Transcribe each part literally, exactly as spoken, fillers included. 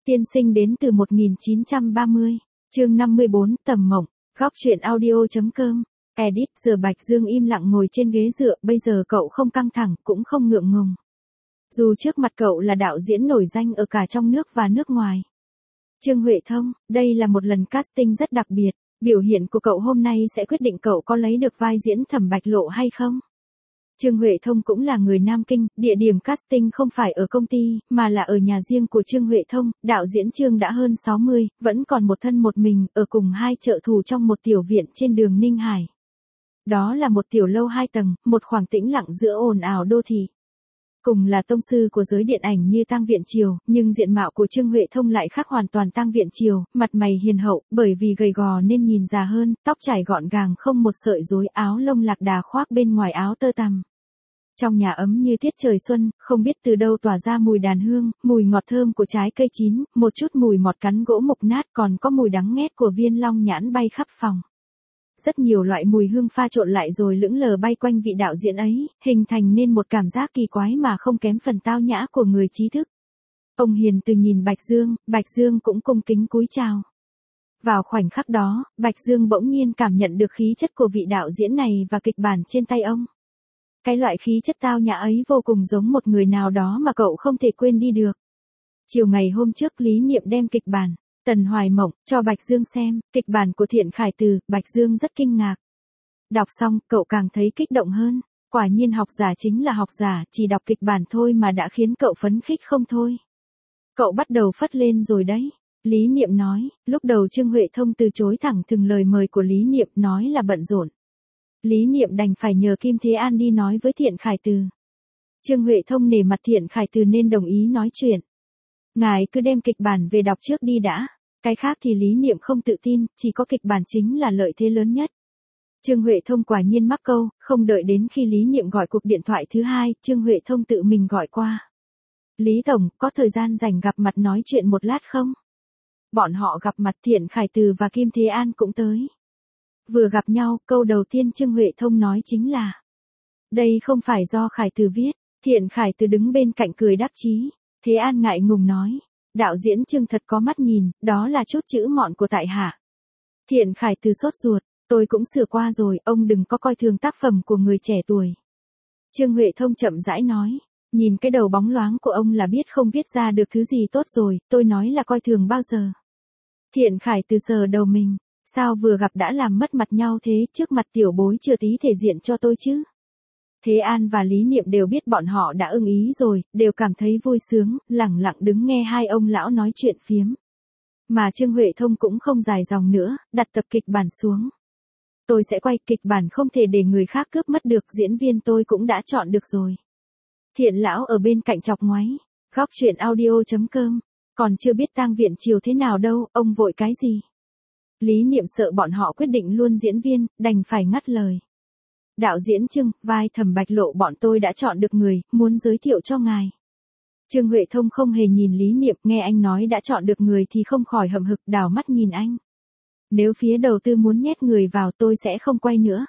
Tiên sinh đến từ một nghìn chín trăm ba mươi, chương năm mươi bốn, Tầm Mộng, góc truyện audio.com, edit. Giờ Bạch Dương im lặng ngồi trên ghế dựa, bây giờ cậu không căng thẳng, cũng không ngượng ngùng. Dù trước mặt cậu là đạo diễn nổi danh ở cả trong nước và nước ngoài. Trương Huệ Thông, đây là một lần casting rất đặc biệt, biểu hiện của cậu hôm nay sẽ quyết định cậu có lấy được vai diễn Thẩm Bạch Lộ hay không. Trương Huệ Thông cũng là người Nam Kinh, địa điểm casting không phải ở công ty, mà là ở nhà riêng của Trương Huệ Thông, đạo diễn Trương đã hơn sáu mươi, vẫn còn một thân một mình, ở cùng hai trợ thủ trong một tiểu viện trên đường Ninh Hải. Đó là một tiểu lâu hai tầng, một khoảng tĩnh lặng giữa ồn ào đô thị. Cùng là tông sư của giới điện ảnh như Tang Viện Triều, nhưng diện mạo của Trương Huệ Thông lại khác hoàn toàn Tang Viện Triều, mặt mày hiền hậu, bởi vì gầy gò nên nhìn già hơn, tóc trải gọn gàng không một sợi rối, áo lông lạc đà khoác bên ngoài áo tơ tằm. Trong nhà ấm như tiết trời xuân, không biết từ đâu tỏa ra mùi đàn hương, mùi ngọt thơm của trái cây chín, một chút mùi mọt cắn gỗ mục nát, còn có mùi đắng nghét của viên long nhãn bay khắp phòng. Rất nhiều loại mùi hương pha trộn lại rồi lững lờ bay quanh vị đạo diễn ấy, hình thành nên một cảm giác kỳ quái mà không kém phần tao nhã của người trí thức. Ông hiền từ nhìn Bạch Dương, Bạch Dương cũng cung kính cúi chào. Vào khoảnh khắc đó, Bạch Dương bỗng nhiên cảm nhận được khí chất của vị đạo diễn này và kịch bản trên tay ông. Cái loại khí chất tao nhã ấy vô cùng giống một người nào đó mà cậu không thể quên đi được. Chiều ngày hôm trước Lý Niệm đem kịch bản Tần Hoài Mộng cho Bạch Dương xem, kịch bản của Thiện Khải Từ, Bạch Dương rất kinh ngạc. Đọc xong, cậu càng thấy kích động hơn, quả nhiên học giả chính là học giả, chỉ đọc kịch bản thôi mà đã khiến cậu phấn khích không thôi. Cậu bắt đầu phất lên rồi đấy. Lý Niệm nói, lúc đầu Trương Huệ Thông từ chối thẳng thừng lời mời của Lý Niệm, nói là bận rộn. Lý Niệm đành phải nhờ Kim Thế An đi nói với Thiện Khải Từ. Trương Huệ Thông nể mặt Thiện Khải Từ nên đồng ý nói chuyện. Ngài cứ đem kịch bản về đọc trước đi đã. Cái khác thì Lý Niệm không tự tin, chỉ có kịch bản chính là lợi thế lớn nhất. Trương Huệ Thông quả nhiên mắc câu, không đợi đến khi Lý Niệm gọi cuộc điện thoại thứ hai, Trương Huệ Thông tự mình gọi qua. Lý Tổng, có thời gian rảnh gặp mặt nói chuyện một lát không? Bọn họ gặp mặt, Thiện Khải Từ và Kim Thế An cũng tới. Vừa gặp nhau, câu đầu tiên Trương Huệ Thông nói chính là: đây không phải do Khải Từ viết. Thiện Khải Từ đứng bên cạnh cười đáp chí. Thế An ngại ngùng nói: đạo diễn Trương thật có mắt nhìn, đó là chút chữ mọn của tại hạ. Thiện Khải Từ sốt ruột: tôi cũng sửa qua rồi, ông đừng có coi thường tác phẩm của người trẻ tuổi. Trương Huệ Thông chậm rãi nói: nhìn cái đầu bóng loáng của ông là biết không viết ra được thứ gì tốt rồi, tôi nói là coi thường bao giờ. Thiện Khải Từ sờ đầu mình: sao vừa gặp đã làm mất mặt nhau thế, trước mặt tiểu bối chưa tí thể diện cho tôi chứ. Thế An và Lý Niệm đều biết bọn họ đã ưng ý rồi, đều cảm thấy vui sướng, lẳng lặng đứng nghe hai ông lão nói chuyện phiếm. Mà Trương Huệ Thông cũng không dài dòng nữa, đặt tập kịch bản xuống. Tôi sẽ quay, kịch bản không thể để người khác cướp mất được, diễn viên tôi cũng đã chọn được rồi. Thiện lão ở bên cạnh chọc ngoáy, góc truyện audio.com, còn chưa biết Tang Viện Triều thế nào đâu, ông vội cái gì. Lý Niệm sợ bọn họ quyết định luôn diễn viên, đành phải ngắt lời. Đạo diễn Trương, vai Thẩm Bạch Lộ bọn tôi đã chọn được người, muốn giới thiệu cho ngài. Trương Huệ Thông không hề nhìn Lý Niệm, nghe anh nói đã chọn được người thì không khỏi hậm hực, đảo mắt nhìn anh. Nếu phía đầu tư muốn nhét người vào tôi sẽ không quay nữa.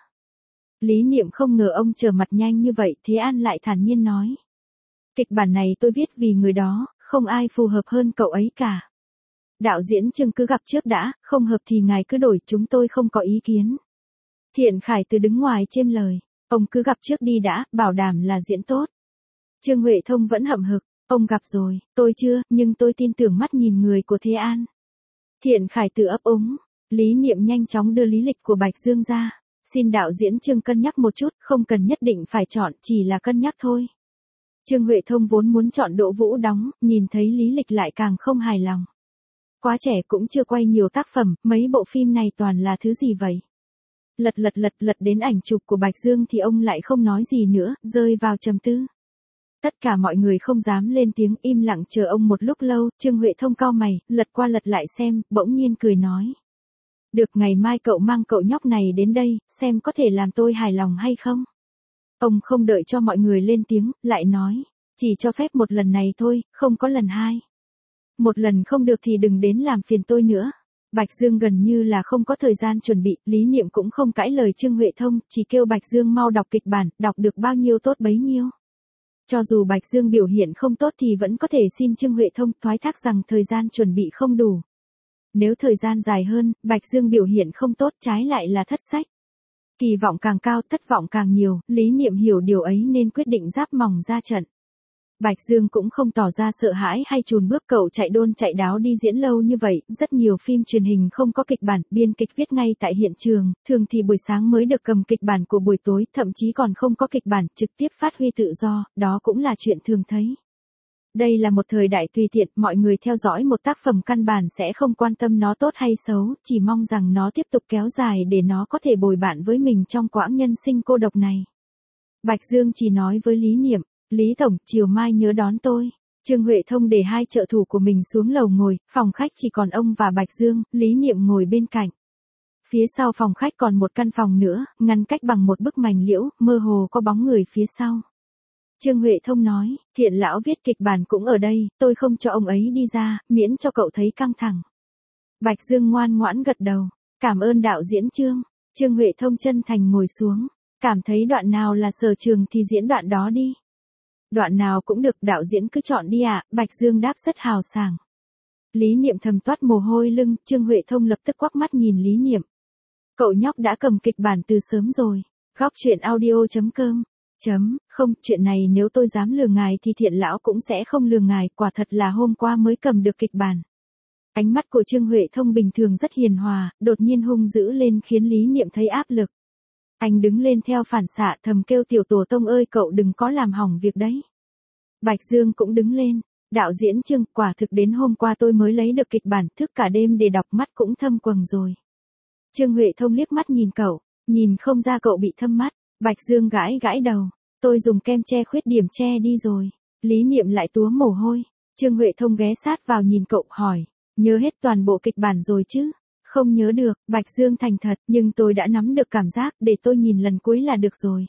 Lý Niệm không ngờ ông trở mặt nhanh như vậy, Thế An lại thản nhiên nói. Kịch bản này tôi viết vì người đó, không ai phù hợp hơn cậu ấy cả. Đạo diễn Trương cứ gặp trước đã, không hợp thì ngài cứ đổi, chúng tôi không có ý kiến. Thiện Khải Từ đứng ngoài chêm lời, ông cứ gặp trước đi đã, bảo đảm là diễn tốt. Trương Huệ Thông vẫn hậm hực, ông gặp rồi, tôi chưa, nhưng tôi tin tưởng mắt nhìn người của Thế An. Thiện Khải Từ ấp úng, Lý Niệm nhanh chóng đưa lý lịch của Bạch Dương ra. Xin đạo diễn Trương cân nhắc một chút, không cần nhất định phải chọn, chỉ là cân nhắc thôi. Trương Huệ Thông vốn muốn chọn Đỗ Vũ đóng, nhìn thấy lý lịch lại càng không hài lòng. Quá trẻ cũng chưa quay nhiều tác phẩm, mấy bộ phim này toàn là thứ gì vậy? Lật lật lật lật đến ảnh chụp của Bạch Dương thì ông lại không nói gì nữa, rơi vào trầm tư. Tất cả mọi người không dám lên tiếng, im lặng chờ ông một lúc lâu, Trương Huệ Thông cau mày, lật qua lật lại xem, bỗng nhiên cười nói. Được, ngày mai cậu mang cậu nhóc này đến đây, xem có thể làm tôi hài lòng hay không. Ông không đợi cho mọi người lên tiếng, lại nói, chỉ cho phép một lần này thôi, không có lần hai. Một lần không được thì đừng đến làm phiền tôi nữa. Bạch Dương gần như là không có thời gian chuẩn bị, Lý Niệm cũng không cãi lời Trương Huệ Thông, chỉ kêu Bạch Dương mau đọc kịch bản, đọc được bao nhiêu tốt bấy nhiêu. Cho dù Bạch Dương biểu hiện không tốt thì vẫn có thể xin Trương Huệ Thông thoái thác rằng thời gian chuẩn bị không đủ. Nếu thời gian dài hơn, Bạch Dương biểu hiện không tốt trái lại là thất sách. Kỳ vọng càng cao, thất vọng càng nhiều, Lý Niệm hiểu điều ấy nên quyết định giáp mỏng ra trận. Bạch Dương cũng không tỏ ra sợ hãi hay chùn bước, cậu chạy đôn chạy đáo đi diễn lâu như vậy, rất nhiều phim truyền hình không có kịch bản, biên kịch viết ngay tại hiện trường, thường thì buổi sáng mới được cầm kịch bản của buổi tối, thậm chí còn không có kịch bản, trực tiếp phát huy tự do, đó cũng là chuyện thường thấy. Đây là một thời đại tùy tiện, mọi người theo dõi một tác phẩm căn bản sẽ không quan tâm nó tốt hay xấu, chỉ mong rằng nó tiếp tục kéo dài để nó có thể bồi bạn với mình trong quãng nhân sinh cô độc này. Bạch Dương chỉ nói với Lý Niệm, Lý Tổng, chiều mai nhớ đón tôi. Trương Huệ Thông để hai trợ thủ của mình xuống lầu ngồi, phòng khách chỉ còn ông và Bạch Dương, Lý Niệm ngồi bên cạnh. Phía sau phòng khách còn một căn phòng nữa, ngăn cách bằng một bức mảnh liễu, mơ hồ có bóng người phía sau. Trương Huệ Thông nói, Thiện lão viết kịch bản cũng ở đây, tôi không cho ông ấy đi ra, miễn cho cậu thấy căng thẳng. Bạch Dương ngoan ngoãn gật đầu, cảm ơn đạo diễn Trương. Trương Huệ Thông chân thành ngồi xuống, cảm thấy đoạn nào là sở trường thì diễn đoạn đó đi. Đoạn nào cũng được, đạo diễn cứ chọn đi ạ, à, Bạch Dương đáp rất hào sảng. Lý Niệm thầm toát mồ hôi lưng, Trương Huệ Thông lập tức quắc mắt nhìn Lý Niệm. Cậu nhóc đã cầm kịch bản từ sớm rồi. Góc truyện audio chấm com Chấm, không, chuyện này nếu tôi dám lừa ngài thì Thiện lão cũng sẽ không lừa ngài, quả thật là hôm qua mới cầm được kịch bản. Ánh mắt của Trương Huệ Thông bình thường rất hiền hòa, đột nhiên hung dữ lên khiến Lý Niệm thấy áp lực. Anh đứng lên theo phản xạ thầm kêu tiểu tổ tông ơi cậu đừng có làm hỏng việc đấy. Bạch Dương cũng đứng lên, đạo diễn Trương, quả thực đến hôm qua tôi mới lấy được kịch bản, thức cả đêm để đọc, mắt cũng thâm quầng rồi. Trương Huệ Thông liếc mắt nhìn cậu, nhìn không ra cậu bị thâm mắt. Bạch Dương gãi gãi đầu, tôi dùng kem che khuyết điểm che đi rồi. Lý Niệm lại túa mồ hôi. Trương Huệ Thông ghé sát vào nhìn cậu hỏi, nhớ hết toàn bộ kịch bản rồi chứ? Không nhớ được, Bạch Dương thành thật, nhưng tôi đã nắm được cảm giác, để tôi nhìn lần cuối là được rồi.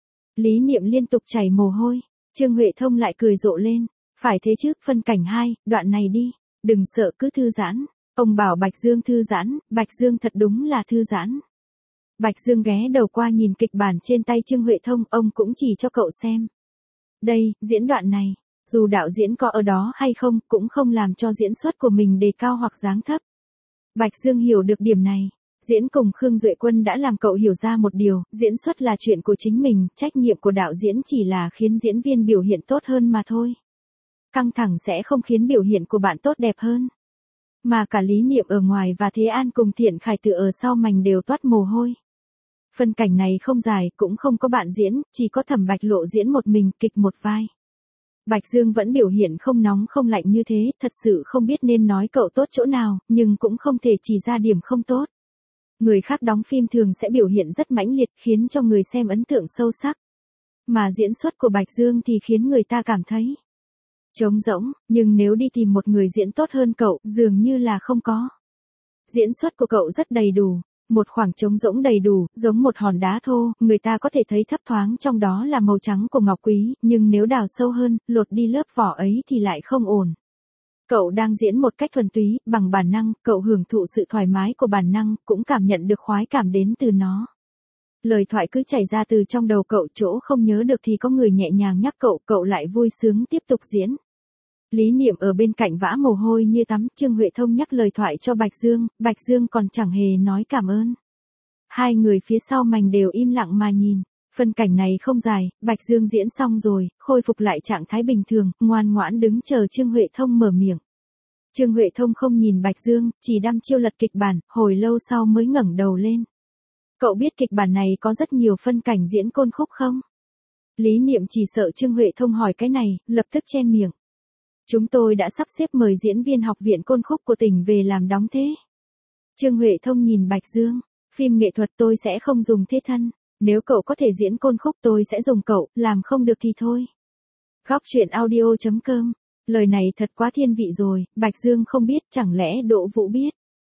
Lý Niệm liên tục chảy mồ hôi. Trương Huệ Thông lại cười rộ lên, phải thế chứ, phân cảnh hai, đoạn này đi, đừng sợ cứ thư giãn. Ông bảo Bạch Dương thư giãn, Bạch Dương thật đúng là thư giãn. Bạch Dương ghé đầu qua nhìn kịch bản trên tay Trương Huệ Thông, ông cũng chỉ cho cậu xem. Đây, diễn đoạn này, dù đạo diễn có ở đó hay không, cũng không làm cho diễn xuất của mình đề cao hoặc giáng thấp. Bạch Dương hiểu được điểm này. Diễn cùng Khương Duệ Quân đã làm cậu hiểu ra một điều, diễn xuất là chuyện của chính mình, trách nhiệm của đạo diễn chỉ là khiến diễn viên biểu hiện tốt hơn mà thôi. Căng thẳng sẽ không khiến biểu hiện của bạn tốt đẹp hơn. Mà cả Lý Niệm ở ngoài và Thế An cùng Thiện Khải Tự ở sau mành đều toát mồ hôi. Phân cảnh này không dài, cũng không có bạn diễn, chỉ có Thẩm Bạch Lộ diễn một mình, kịch một vai. Bạch Dương vẫn biểu hiện không nóng không lạnh như thế, thật sự không biết nên nói cậu tốt chỗ nào, nhưng cũng không thể chỉ ra điểm không tốt. Người khác đóng phim thường sẽ biểu hiện rất mãnh liệt, khiến cho người xem ấn tượng sâu sắc. Mà diễn xuất của Bạch Dương thì khiến người ta cảm thấy trống rỗng, nhưng nếu đi tìm một người diễn tốt hơn cậu, dường như là không có. Diễn xuất của cậu rất đầy đủ. Một khoảng trống rỗng đầy đủ, giống một hòn đá thô, người ta có thể thấy thấp thoáng trong đó là màu trắng của ngọc quý, nhưng nếu đào sâu hơn, lột đi lớp vỏ ấy thì lại không ổn. Cậu đang diễn một cách thuần túy, bằng bản năng, cậu hưởng thụ sự thoải mái của bản năng, cũng cảm nhận được khoái cảm đến từ nó. Lời thoại cứ chảy ra từ trong đầu cậu, chỗ không nhớ được thì có người nhẹ nhàng nhắc cậu, cậu lại vui sướng tiếp tục diễn. Lý Niệm ở bên cạnh vã mồ hôi như tắm, Trương Huệ Thông nhắc lời thoại cho Bạch Dương, Bạch Dương còn chẳng hề nói cảm ơn. Hai người phía sau mành đều im lặng mà nhìn. Phân cảnh này không dài, Bạch Dương diễn xong rồi, khôi phục lại trạng thái bình thường, ngoan ngoãn đứng chờ Trương Huệ Thông mở miệng. Trương Huệ Thông không nhìn Bạch Dương, chỉ đăm chiêu lật kịch bản, hồi lâu sau mới ngẩng đầu lên. Cậu biết kịch bản này có rất nhiều phân cảnh diễn côn khúc không? Lý Niệm chỉ sợ Trương Huệ Thông hỏi cái này, lập tức chen miệng. Chúng tôi đã sắp xếp mời diễn viên học viện côn khúc của tỉnh về làm đóng thế. Trương Huệ Thông nhìn Bạch Dương, phim nghệ thuật tôi sẽ không dùng thế thân, nếu cậu có thể diễn côn khúc tôi sẽ dùng cậu, làm không được thì thôi. Góc truyện audio chấm com, lời này thật quá thiên vị rồi, Bạch Dương không biết, chẳng lẽ Đỗ Vũ biết.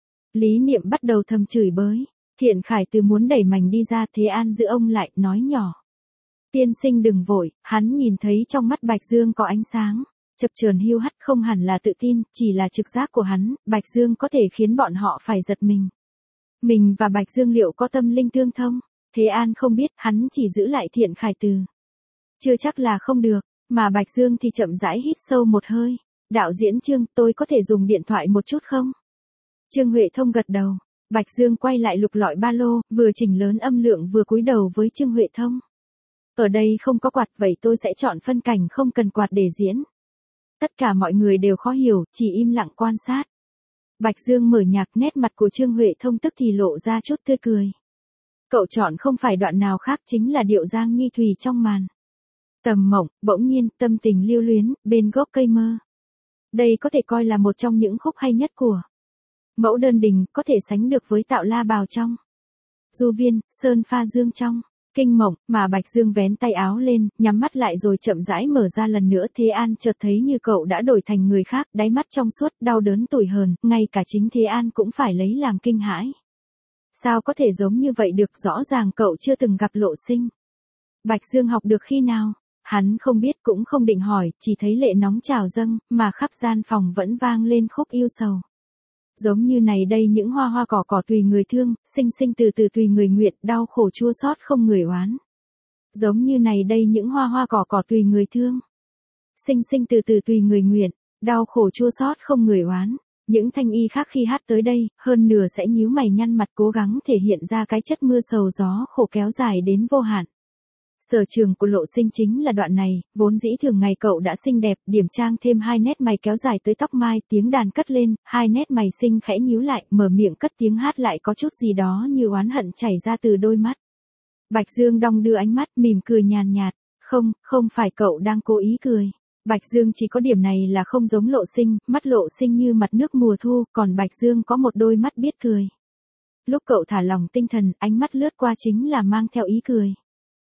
Lý Niệm bắt đầu thầm chửi bới, Thiện Khải Từ muốn đẩy mành đi ra, Thế An giữ ông lại, nói nhỏ. Tiên sinh đừng vội, hắn nhìn thấy trong mắt Bạch Dương có ánh sáng. Chập chờn hiu hắt, không hẳn là tự tin, chỉ là trực giác của hắn, Bạch Dương có thể khiến bọn họ phải giật mình. Mình và Bạch Dương liệu có tâm linh tương thông? Thế An không biết, hắn chỉ giữ lại Thiện Khải Từ. Chưa chắc là không được, Mà Bạch Dương thì chậm rãi hít sâu một hơi. Đạo diễn Trương, tôi có thể dùng điện thoại một chút không? Trương Huệ Thông gật đầu. Bạch Dương quay lại lục lọi ba lô, vừa chỉnh lớn âm lượng vừa cúi đầu với Trương Huệ Thông. Ở đây không có quạt, vậy tôi sẽ chọn phân cảnh không cần quạt để diễn. Tất cả mọi người đều khó hiểu, chỉ im lặng quan sát. Bạch Dương mở nhạc, nét mặt của Trương Huệ Thông tức thì lộ ra chút tươi cười. Cậu chọn không phải đoạn nào khác chính là điệu Giang Nhi Thùy trong màn. Tầm mộng, bỗng nhiên, tâm tình lưu luyến, bên gốc cây mơ. Đây có thể coi là một trong những khúc hay nhất của Mẫu Đơn Đình, có thể sánh được với Tạo La Bào trong Du Viên, Sơn Pha Dương trong Kinh Mộng, mà Bạch Dương vén tay áo lên, nhắm mắt lại rồi chậm rãi mở ra lần nữa. Thế An chợt thấy như cậu đã đổi thành người khác, đáy mắt trong suốt, đau đớn tủi hờn, ngay cả chính Thế An cũng phải lấy làm kinh hãi. Sao có thể giống như vậy được, rõ ràng cậu chưa từng gặp Lộ Sinh. Bạch Dương học được khi nào? Hắn không biết cũng không định hỏi, chỉ thấy lệ nóng trào dâng, mà khắp gian phòng vẫn vang lên khúc yêu sầu. Giống như này đây những hoa hoa cỏ cỏ tùy người thương, sinh sinh từ từ tùy người nguyện, đau khổ chua xót không người oán. Giống như này đây những hoa hoa cỏ cỏ tùy người thương, sinh sinh từ từ tùy người nguyện, đau khổ chua xót không người oán. Những thanh y khác khi hát tới đây, hơn nửa sẽ nhíu mày nhăn mặt cố gắng thể hiện ra cái chất mưa sầu gió khổ kéo dài đến vô hạn. Sở trường của Lộ Sinh chính là đoạn này, vốn dĩ thường ngày cậu đã xinh đẹp, điểm trang thêm hai nét mày kéo dài tới tóc mai, tiếng đàn cất lên, hai nét mày xinh khẽ nhíu lại, mở miệng cất tiếng hát lại có chút gì đó như oán hận chảy ra từ đôi mắt. Bạch Dương đong đưa ánh mắt, mỉm cười nhàn nhạt, không, không phải cậu đang cố ý cười. Bạch Dương chỉ có điểm này là không giống Lộ Sinh, mắt Lộ Sinh như mặt nước mùa thu, còn Bạch Dương có một đôi mắt biết cười. Lúc cậu thả lòng tinh thần, ánh mắt lướt qua chính là mang theo ý cười.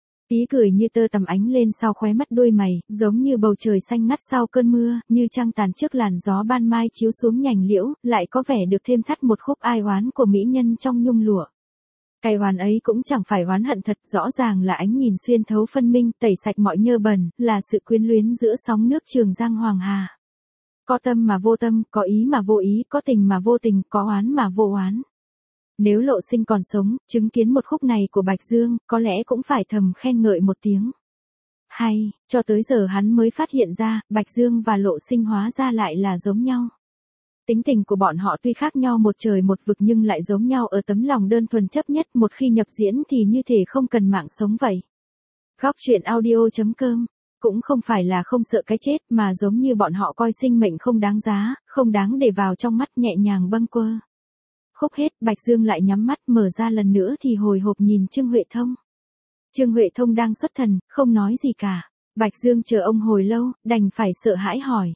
Ý cười như tơ tằm ánh lên sau khóe mắt đôi mày, giống như bầu trời xanh ngắt sau cơn mưa, như trăng tàn trước làn gió ban mai chiếu xuống nhành liễu, lại có vẻ được thêm thắt một khúc ai oán của mỹ nhân trong nhung lụa. Cái oán ấy cũng chẳng phải oán hận thật, rõ ràng là ánh nhìn xuyên thấu phân minh, tẩy sạch mọi nhơ bẩn, là sự quyến luyến giữa sóng nước Trường Giang Hoàng Hà. Có tâm mà vô tâm, có ý mà vô ý, có tình mà vô tình, có oán mà vô oán. Nếu Lộ Sinh còn sống, chứng kiến một khúc này của Bạch Dương, có lẽ cũng phải thầm khen ngợi một tiếng. Hay, cho tới giờ hắn mới phát hiện ra, Bạch Dương và Lộ Sinh hóa ra lại là giống nhau. Tính tình của bọn họ tuy khác nhau một trời một vực nhưng lại giống nhau ở tấm lòng đơn thuần chấp nhất, một khi nhập diễn thì như thể không cần mạng sống vậy. Góc truyện audio chấm com cũng không phải là không sợ cái chết mà giống như bọn họ coi sinh mệnh không đáng giá, không đáng để vào trong mắt, nhẹ nhàng bâng quơ. Khúc hết, Bạch Dương lại nhắm mắt, mở ra lần nữa thì hồi hộp nhìn Trương Huệ Thông. Trương Huệ Thông đang xuất thần, không nói gì cả. Bạch Dương chờ ông hồi lâu, đành phải sợ hãi hỏi.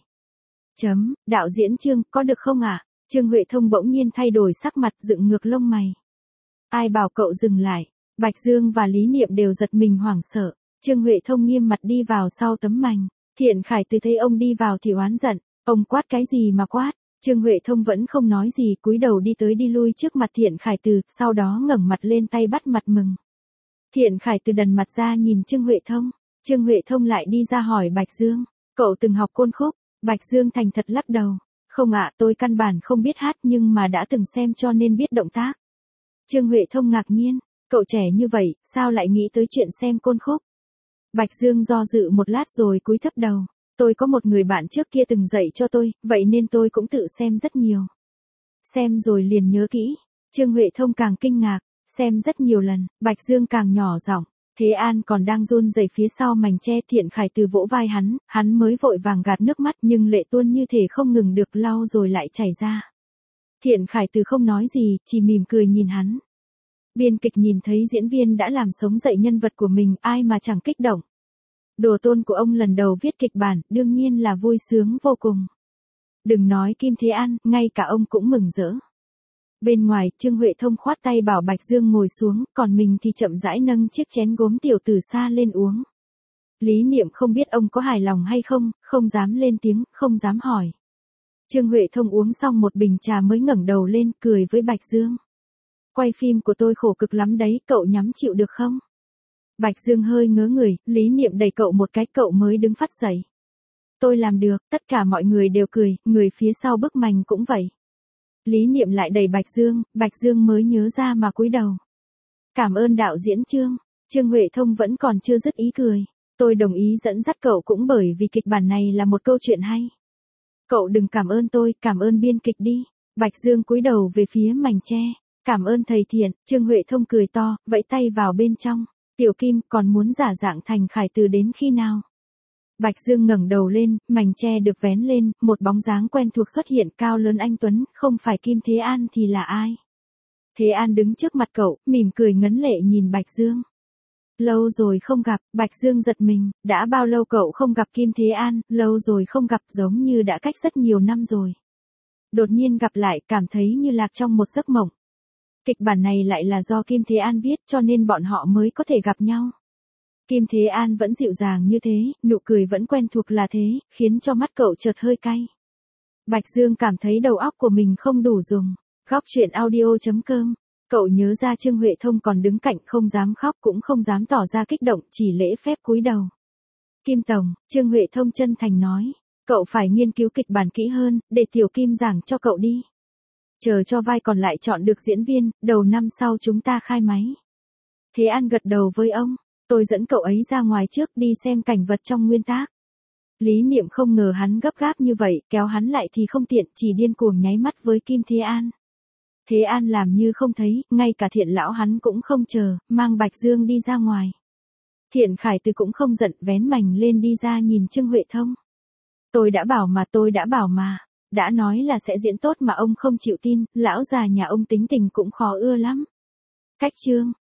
Chấm, đạo diễn Trương, có được không ạ? À? Trương Huệ Thông bỗng nhiên thay đổi sắc mặt, dựng ngược lông mày. Ai bảo cậu dừng lại? Bạch Dương và Lý Niệm đều giật mình hoảng sợ. Trương Huệ Thông nghiêm mặt đi vào sau tấm mành. Thiện Khải Từ thấy ông đi vào thì oán giận. Ông quát cái gì mà quát? Trương Huệ Thông vẫn không nói gì, cúi đầu đi tới đi lui trước mặt Thiện Khải Từ, sau đó ngẩng mặt lên tay bắt mặt mừng. Thiện Khải Từ đần mặt ra nhìn Trương Huệ Thông. Trương Huệ Thông lại đi ra hỏi Bạch Dương, cậu từng học côn khúc? Bạch Dương thành thật lắc đầu. Không ạ, tôi căn bản không biết hát nhưng mà đã từng xem cho nên biết động tác. Trương Huệ Thông ngạc nhiên, cậu trẻ như vậy, sao lại nghĩ tới chuyện xem côn khúc? Bạch Dương do dự một lát rồi cúi thấp đầu. Tôi có một người bạn trước kia từng dạy cho tôi, vậy nên tôi cũng tự xem rất nhiều. Xem rồi liền nhớ kỹ. Trương Huệ Thông càng kinh ngạc, xem rất nhiều lần, Bạch Dương càng nhỏ giọng. Thế An còn đang run rẩy phía sau mành che. Thiện Khải Từ vỗ vai hắn, hắn mới vội vàng gạt nước mắt nhưng lệ tuôn như thể không ngừng được lau rồi lại chảy ra. Thiện Khải Từ không nói gì, chỉ mỉm cười nhìn hắn. Biên kịch nhìn thấy diễn viên đã làm sống dậy nhân vật của mình, ai mà chẳng kích động. Đồ tôn của ông lần đầu viết kịch bản, đương nhiên là vui sướng vô cùng. Đừng nói Kim Thế An, ngay cả ông cũng mừng rỡ. Bên ngoài, Trương Huệ Thông khoát tay bảo Bạch Dương ngồi xuống, còn mình thì chậm rãi nâng chiếc chén gốm tiểu từ xa lên uống. Lý Niệm không biết ông có hài lòng hay không, không dám lên tiếng, không dám hỏi. Trương Huệ Thông uống xong một bình trà mới ngẩng đầu lên, cười với Bạch Dương. Quay phim của tôi khổ cực lắm đấy, cậu nhắm chịu được không? Bạch Dương hơi ngớ người, Lý Niệm đẩy cậu một cái, cậu mới đứng phắt dậy. Tôi làm được, tất cả mọi người đều cười, người phía sau bức mành cũng vậy. Lý Niệm lại đẩy Bạch Dương, Bạch Dương mới nhớ ra mà cúi đầu. Cảm ơn đạo diễn Trương. Trương Huệ Thông vẫn còn chưa dứt ý cười. Tôi đồng ý dẫn dắt cậu cũng bởi vì kịch bản này là một câu chuyện hay. Cậu đừng cảm ơn tôi, cảm ơn biên kịch đi. Bạch Dương cúi đầu về phía mảnh tre. Cảm ơn thầy Thiện. Trương Huệ Thông cười to, vẫy tay vào bên trong. Tiểu Kim, còn muốn giả dạng thành Khải Từ đến khi nào? Bạch Dương ngẩng đầu lên, mảnh tre được vén lên, một bóng dáng quen thuộc xuất hiện, cao lớn anh tuấn, không phải Kim Thế An thì là ai? Thế An đứng trước mặt cậu, mỉm cười ngấn lệ nhìn Bạch Dương. Lâu rồi không gặp, Bạch Dương giật mình, đã bao lâu cậu không gặp Kim Thế An, lâu rồi không gặp, giống như đã cách rất nhiều năm rồi. Đột nhiên gặp lại, cảm thấy như lạc trong một giấc mộng. Kịch bản này lại là do Kim Thế An viết, cho nên bọn họ mới có thể gặp nhau. Kim Thế An vẫn dịu dàng như thế, nụ cười vẫn quen thuộc là thế, khiến cho mắt cậu chợt hơi cay. Bạch Dương cảm thấy đầu óc của mình không đủ dùng. Góc truyện audio chấm com. Cậu nhớ ra Trương Huệ Thông còn đứng cạnh, không dám khóc cũng không dám tỏ ra kích động, chỉ lễ phép cúi đầu. Kim Tổng, Trương Huệ Thông chân thành nói, cậu phải nghiên cứu kịch bản kỹ hơn, để Tiểu Kim giảng cho cậu đi. Chờ cho vai còn lại chọn được diễn viên, đầu năm sau chúng ta khai máy. Thế An gật đầu với ông, tôi dẫn cậu ấy ra ngoài trước đi xem cảnh vật trong nguyên tác. Lý Niệm không ngờ hắn gấp gáp như vậy, kéo hắn lại thì không tiện, chỉ điên cuồng nháy mắt với Kim Thế An. Thế An làm như không thấy, ngay cả Thiện lão hắn cũng không chờ, mang Bạch Dương đi ra ngoài. Thiện Khải Từ cũng không giận, vén mảnh lên đi ra nhìn Trương Huệ Thông. Tôi đã bảo mà, tôi đã bảo mà, đã nói là sẽ diễn tốt mà ông không chịu tin, lão già nhà ông tính tình cũng khó ưa lắm. Cách chương